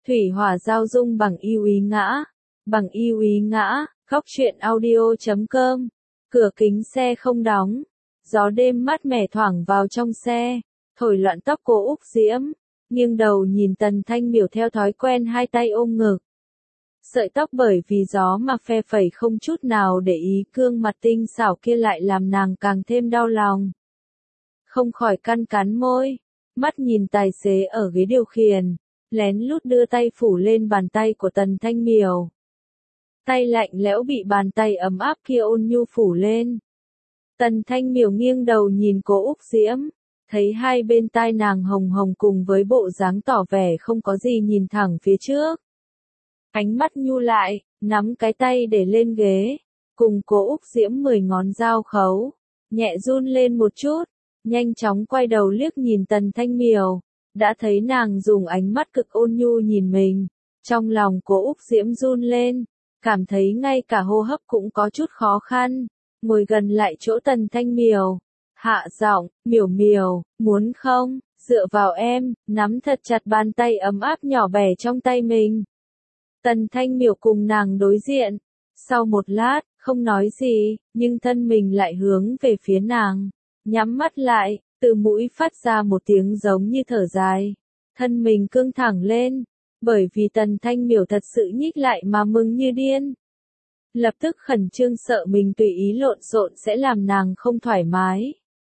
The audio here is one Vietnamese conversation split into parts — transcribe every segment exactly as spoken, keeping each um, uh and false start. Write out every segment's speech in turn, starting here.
Thủy hỏa giao dung bằng yêu ý ngã. Bằng yêu ý ngã, góc truyện audio chấm com. Cửa kính xe không đóng. Gió đêm mát mẻ thoảng vào trong xe, thổi loạn tóc cô Úc Diễm, nghiêng đầu nhìn Tần Thanh Miểu theo thói quen hai tay ôm ngực. Sợi tóc bởi vì gió mà phe phẩy không chút nào để ý, gương mặt tinh xảo kia lại làm nàng càng thêm đau lòng. Không khỏi cắn cắn môi, mắt nhìn tài xế ở ghế điều khiển, lén lút đưa tay phủ lên bàn tay của Tần Thanh Miểu. Tay lạnh lẽo bị bàn tay ấm áp kia ôn nhu phủ lên. Tần Thanh Miểu nghiêng đầu nhìn cô Úc Diễm, thấy hai bên tai nàng hồng hồng cùng với bộ dáng tỏ vẻ không có gì nhìn thẳng phía trước. Ánh mắt nhu lại, nắm cái tay để lên ghế, cùng cô Úc Diễm mười ngón giao khấu, nhẹ run lên một chút, nhanh chóng quay đầu liếc nhìn Tần Thanh Miểu, đã thấy nàng dùng ánh mắt cực ôn nhu nhìn mình, trong lòng cô Úc Diễm run lên, cảm thấy ngay cả hô hấp cũng có chút khó khăn, ngồi gần lại chỗ Tần Thanh Miểu, hạ giọng, "Miểu Miểu, muốn không, dựa vào em", nắm thật chặt bàn tay ấm áp nhỏ bé trong tay mình. Tần Thanh Miểu cùng nàng đối diện, sau một lát, không nói gì, nhưng thân mình lại hướng về phía nàng, nhắm mắt lại, từ mũi phát ra một tiếng giống như thở dài, thân mình cương thẳng lên, bởi vì Tần Thanh Miểu thật sự nhích lại mà mừng như điên. Lập tức khẩn trương sợ mình tùy ý lộn xộn sẽ làm nàng không thoải mái.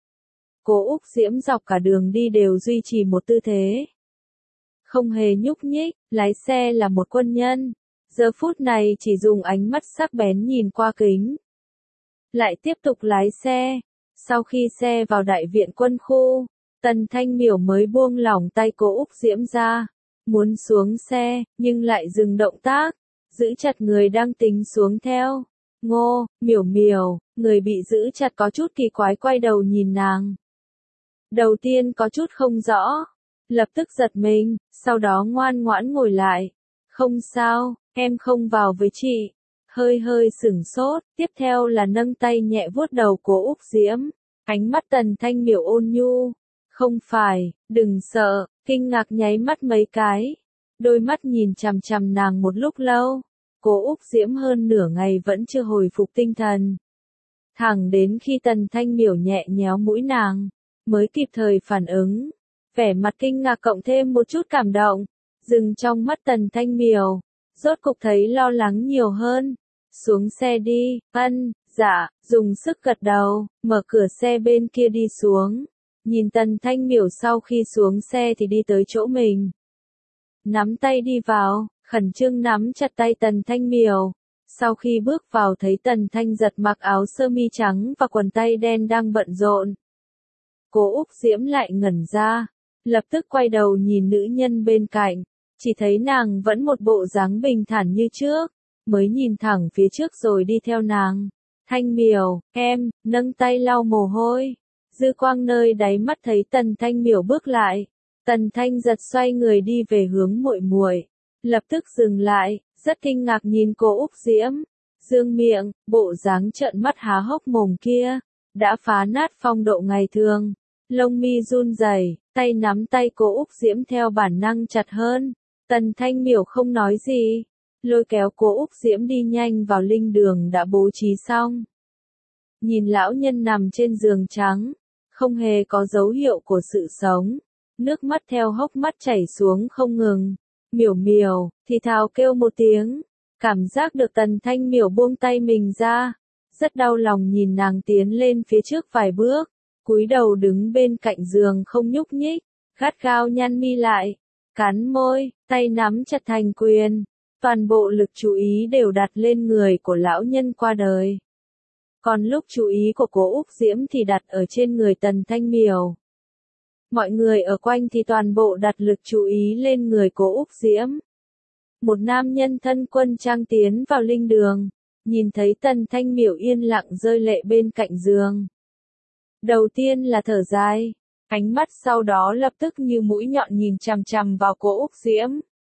Cô Úc Diễm dọc cả đường đi đều duy trì một tư thế, không hề nhúc nhích, lái xe là một quân nhân, giờ phút này chỉ dùng ánh mắt sắc bén nhìn qua kính. Lại tiếp tục lái xe, sau khi xe vào đại viện quân khu, Tần Thanh Miểu mới buông lỏng tay cô Úc Diễm ra, muốn xuống xe, nhưng lại dừng động tác, giữ chặt người đang tính xuống theo. Ngô, Miểu Miểu, người bị giữ chặt có chút kỳ quái quay đầu nhìn nàng. Đầu tiên có chút không rõ, lập tức giật mình, sau đó ngoan ngoãn ngồi lại. "Không sao, em không vào với chị." Hơi hơi sửng sốt, tiếp theo là nâng tay nhẹ vuốt đầu cô Úc Diễm, ánh mắt Tần Thanh Miểu ôn nhu. "Không phải, đừng sợ." Kinh ngạc nháy mắt mấy cái, đôi mắt nhìn chằm chằm nàng một lúc lâu, cô Úc Diễm hơn nửa ngày vẫn chưa hồi phục tinh thần. Thẳng đến khi Tần Thanh Miểu nhẹ nhéo mũi nàng, mới kịp thời phản ứng, vẻ mặt kinh ngạc cộng thêm một chút cảm động, dừng trong mắt Tần Thanh Miểu, rốt cục thấy lo lắng nhiều hơn. "Xuống xe đi." "Ân, dạ", dùng sức gật đầu, mở cửa xe bên kia đi xuống. Nhìn Tần Thanh Miểu sau khi xuống xe thì đi tới chỗ mình. Nắm tay đi vào, khẩn trương nắm chặt tay Tần Thanh Miểu. Sau khi bước vào thấy Tần Thanh Giật mặc áo sơ mi trắng và quần tây đen đang bận rộn. Cô Úc Diễm lại ngẩn ra, lập tức quay đầu nhìn nữ nhân bên cạnh, chỉ thấy nàng vẫn một bộ dáng bình thản như trước, mới nhìn thẳng phía trước rồi đi theo nàng. "Thanh Miểu, em", nâng tay lau mồ hôi. Dư quang nơi đáy mắt thấy Tần Thanh Miểu bước lại, Tần Thanh Giật xoay người đi về hướng muội muội, lập tức dừng lại, rất kinh ngạc nhìn cô Úc Diễm, dương miệng, bộ dáng trợn mắt há hốc mồm kia, đã phá nát phong độ ngày thường, lông mi run rẩy, tay nắm tay cô Úc Diễm theo bản năng chặt hơn. Tần Thanh Miểu không nói gì, lôi kéo cô Úc Diễm đi nhanh vào linh đường đã bố trí xong. Nhìn lão nhân nằm trên giường trắng, không hề có dấu hiệu của sự sống, nước mắt theo hốc mắt chảy xuống không ngừng. "Miểu Miểu", thì thào kêu một tiếng, cảm giác được Tần Thanh Miểu buông tay mình ra, rất đau lòng nhìn nàng tiến lên phía trước vài bước, cúi đầu đứng bên cạnh giường không nhúc nhích, gắt gao nhăn mi lại, cắn môi, tay nắm chặt thành quyền, toàn bộ lực chú ý đều đặt lên người của lão nhân qua đời. Còn lúc chú ý của cô Úc Diễm thì đặt ở trên người Tần Thanh Miểu. Mọi người ở quanh thì toàn bộ đặt lực chú ý lên người cô Úc Diễm. Một nam nhân thân quân trang tiến vào linh đường, nhìn thấy Tần Thanh Miểu yên lặng rơi lệ bên cạnh giường. Đầu tiên là thở dài, ánh mắt sau đó lập tức như mũi nhọn nhìn chằm chằm vào cô Úc Diễm.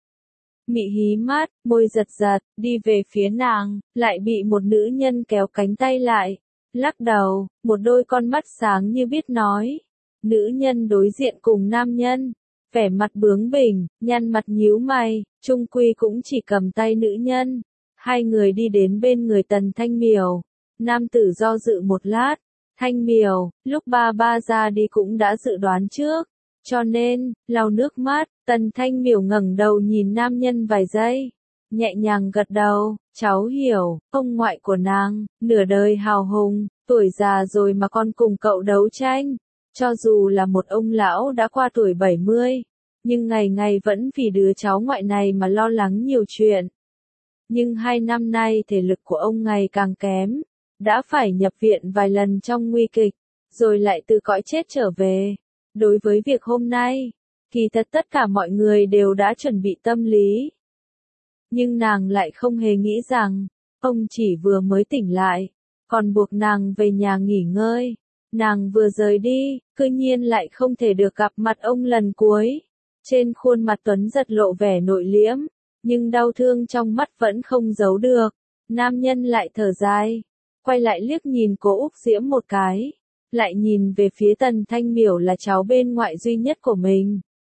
Mị hí mắt, môi giật giật, đi về phía nàng, lại bị một nữ nhân kéo cánh tay lại, lắc đầu, một đôi con mắt sáng như biết nói. Nữ nhân đối diện cùng nam nhân, vẻ mặt bướng bỉnh, nhăn mặt nhíu mày, chung quy cũng chỉ cầm tay nữ nhân. Hai người đi đến bên người Tần Thanh Miểu. Nam tử do dự một lát. Thanh Miểu, lúc ba ba ra đi cũng đã dự đoán trước. Cho nên, lau nước mắt, Tần Thanh Miểu ngẩng đầu nhìn nam nhân vài giây. Nhẹ nhàng gật đầu, cháu hiểu, ông ngoại của nàng, nửa đời hào hùng, tuổi già rồi mà còn cùng cậu đấu tranh. Cho dù là một ông lão đã qua tuổi bảy mươi, nhưng ngày ngày vẫn vì đứa cháu ngoại này mà lo lắng nhiều chuyện. Nhưng hai năm nay thể lực của ông ngày càng kém, đã phải nhập viện vài lần trong nguy kịch, rồi lại từ cõi chết trở về. Đối với việc hôm nay, kỳ thật tất cả mọi người đều đã chuẩn bị tâm lý. Nhưng nàng lại không hề nghĩ rằng, ông chỉ vừa mới tỉnh lại, còn buộc nàng về nhà nghỉ ngơi. Nàng vừa rời đi, cư nhiên lại không thể được gặp mặt ông lần cuối. Trên khuôn mặt Tuấn giật lộ vẻ nội liễm, nhưng đau thương trong mắt vẫn không giấu được. Nam nhân lại thở dài, quay lại liếc nhìn Cố Úc Diễm một cái, lại nhìn về phía Tần Thanh Miểu là cháu bên ngoại duy nhất của mình.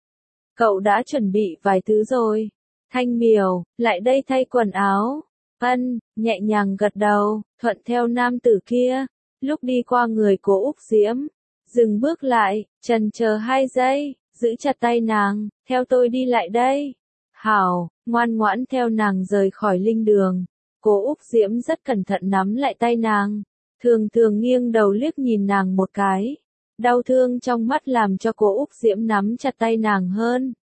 Cậu đã chuẩn bị vài thứ rồi. Thanh Miểu, lại đây thay quần áo. Ân, nhẹ nhàng gật đầu, thuận theo nam tử kia. Lúc đi qua người Cố Úc Diễm, dừng bước lại, chần chờ hai giây, giữ chặt tay nàng, theo tôi đi lại đây. Hảo, ngoan ngoãn theo nàng rời khỏi linh đường. Cố Úc Diễm rất cẩn thận nắm lại tay nàng, thường thường nghiêng đầu liếc nhìn nàng một cái. Đau thương trong mắt làm cho Cố Úc Diễm nắm chặt tay nàng hơn.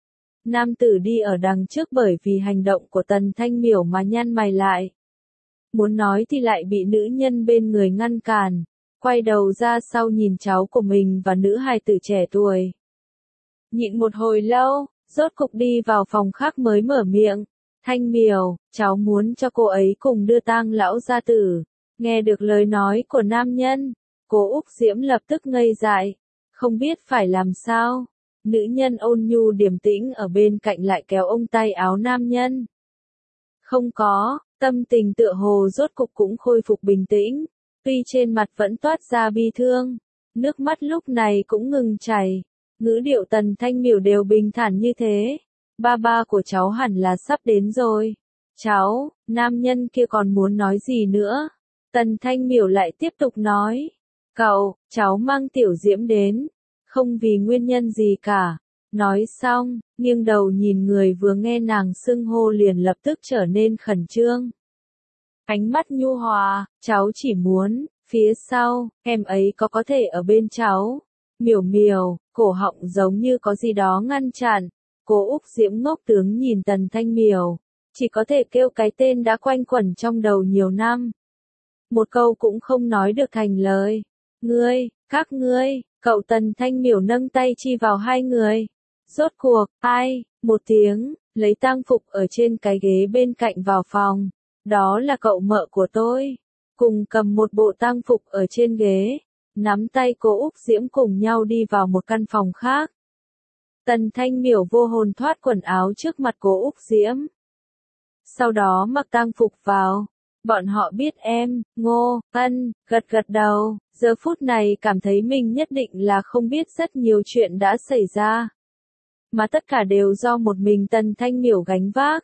Nam tử đi ở đằng trước bởi vì hành động của Tần Thanh Miểu mà nhăn mày lại. Muốn nói thì lại bị nữ nhân bên người ngăn cản, quay đầu ra sau nhìn cháu của mình và nữ hài tử trẻ tuổi. Nhịn một hồi lâu, rốt cục đi vào phòng khác mới mở miệng. Thanh Miểu, cháu muốn cho cô ấy cùng đưa tang lão gia tử. Nghe được lời nói của nam nhân, Cố Úc Diễm lập tức ngây dại, không biết phải làm sao. Nữ nhân ôn nhu điềm tĩnh ở bên cạnh lại kéo ông tay áo nam nhân. Không có, tâm tình tựa hồ rốt cục cũng khôi phục bình tĩnh, tuy trên mặt vẫn toát ra bi thương, nước mắt lúc này cũng ngừng chảy. Ngữ điệu Tần Thanh Miểu đều bình thản như thế. Ba ba của cháu hẳn là sắp đến rồi. Cháu, nam nhân kia còn muốn nói gì nữa. Tần Thanh Miểu lại tiếp tục nói. Cậu, cháu mang Tiểu Diễm đến. Không vì nguyên nhân gì cả. Nói xong, nghiêng đầu nhìn người vừa nghe nàng xưng hô liền lập tức trở nên khẩn trương. Ánh mắt nhu hòa, cháu chỉ muốn, phía sau, em ấy có có thể ở bên cháu. Miểu Miểu, cổ họng giống như có gì đó ngăn chặn. Cố Úc Diễm ngốc tướng nhìn Tần Thanh Miểu, chỉ có thể kêu cái tên đã quanh quẩn trong đầu nhiều năm. Một câu cũng không nói được thành lời. Ngươi, các ngươi, cậu Tần Thanh Miểu nâng tay chi vào hai người. Rốt cuộc, ai, một tiếng, lấy tang phục ở trên cái ghế bên cạnh vào phòng. Đó là cậu mợ của tôi. Cùng cầm một bộ tang phục ở trên ghế. Nắm tay Cố Úc Diễm cùng nhau đi vào một căn phòng khác. Tần Thanh Miểu vô hồn thoát quần áo trước mặt Cố Úc Diễm. Sau đó mặc tang phục vào. Bọn họ biết em, Ngô, Ân, gật gật đầu, giờ phút này cảm thấy mình nhất định là không biết rất nhiều chuyện đã xảy ra. Mà tất cả đều do một mình Tần Thanh Miểu gánh vác.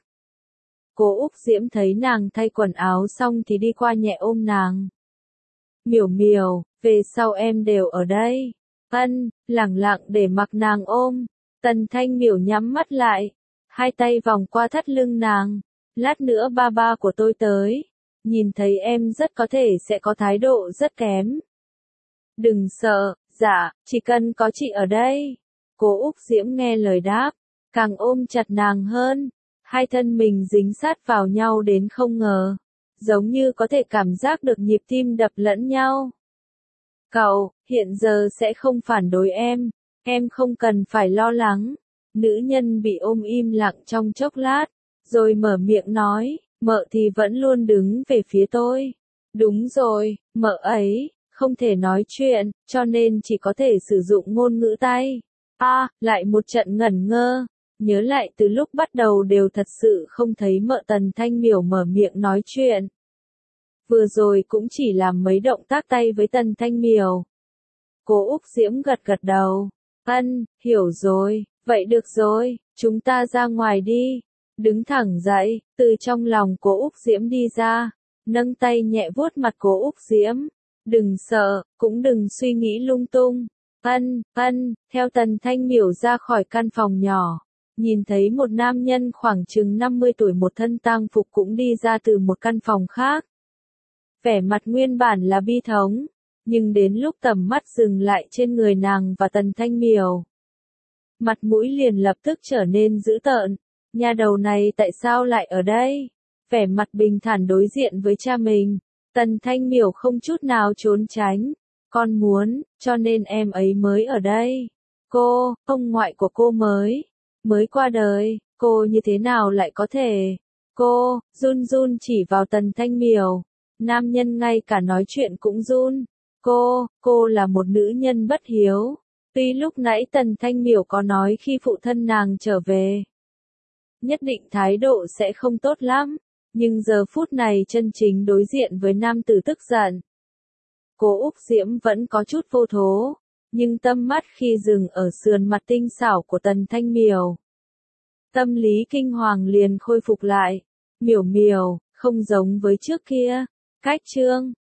Cố Úc Diễm thấy nàng thay quần áo xong thì đi qua nhẹ ôm nàng. Miểu Miểu, về sau em đều ở đây. Ân, lẳng lặng để mặc nàng ôm. Tần Thanh Miểu nhắm mắt lại, hai tay vòng qua thắt lưng nàng. Lát nữa ba ba của tôi tới, nhìn thấy em rất có thể sẽ có thái độ rất kém. Đừng sợ, dạ, chỉ cần có chị ở đây. Cố Úc Diễm nghe lời đáp, càng ôm chặt nàng hơn. Hai thân mình dính sát vào nhau đến không ngờ, giống như có thể cảm giác được nhịp tim đập lẫn nhau. Cậu, hiện giờ sẽ không phản đối em, em không cần phải lo lắng. Nữ nhân bị ôm im lặng trong chốc lát, rồi mở miệng nói, mợ thì vẫn luôn đứng về phía tôi. Đúng rồi, mợ ấy, không thể nói chuyện, cho nên chỉ có thể sử dụng ngôn ngữ tay. A, à, lại một trận ngẩn ngơ. Nhớ lại từ lúc bắt đầu đều thật sự không thấy mợ Tần Thanh Miểu mở miệng nói chuyện. Vừa rồi cũng chỉ làm mấy động tác tay với Tần Thanh Miểu. Cố Úc Diễm gật gật đầu. Ân, hiểu rồi, Vậy được rồi, chúng ta ra ngoài đi. Đứng thẳng dậy, từ trong lòng Cố Úc Diễm đi ra, nâng tay nhẹ vuốt mặt Cố Úc Diễm. Đừng sợ, cũng đừng suy nghĩ lung tung. Ân, ân, theo Tần Thanh Miểu ra khỏi căn phòng nhỏ, nhìn thấy một nam nhân khoảng chừng năm mươi tuổi một thân tang phục cũng đi ra từ một căn phòng khác. Vẻ mặt nguyên bản là bi thống, nhưng đến lúc tầm mắt dừng lại trên người nàng và Tần Thanh Miểu, mặt mũi liền lập tức trở nên dữ tợn. Nhà đầu này tại sao lại ở đây? Vẻ mặt bình thản đối diện với cha mình, Tần Thanh Miểu không chút nào trốn tránh. Con muốn, cho nên em ấy mới ở đây. Cô, ông ngoại của cô mới, mới qua đời, cô như thế nào lại có thể? Cô, run run chỉ vào Tần Thanh Miểu. Nam nhân ngay cả nói chuyện cũng run. Cô, cô là một nữ nhân bất hiếu. Tuy lúc nãy Tần Thanh Miểu có nói khi phụ thân nàng trở về, nhất định thái độ sẽ không tốt lắm, nhưng giờ phút này chân chính đối diện với nam tử tức giận. Cố Úc Diễm vẫn có chút vô thố, nhưng tâm mắt khi dừng ở sườn mặt tinh xảo của Tần Thanh Miểu, tâm lý kinh hoàng liền khôi phục lại. Miểu Miểu, không giống với trước kia. Cách chương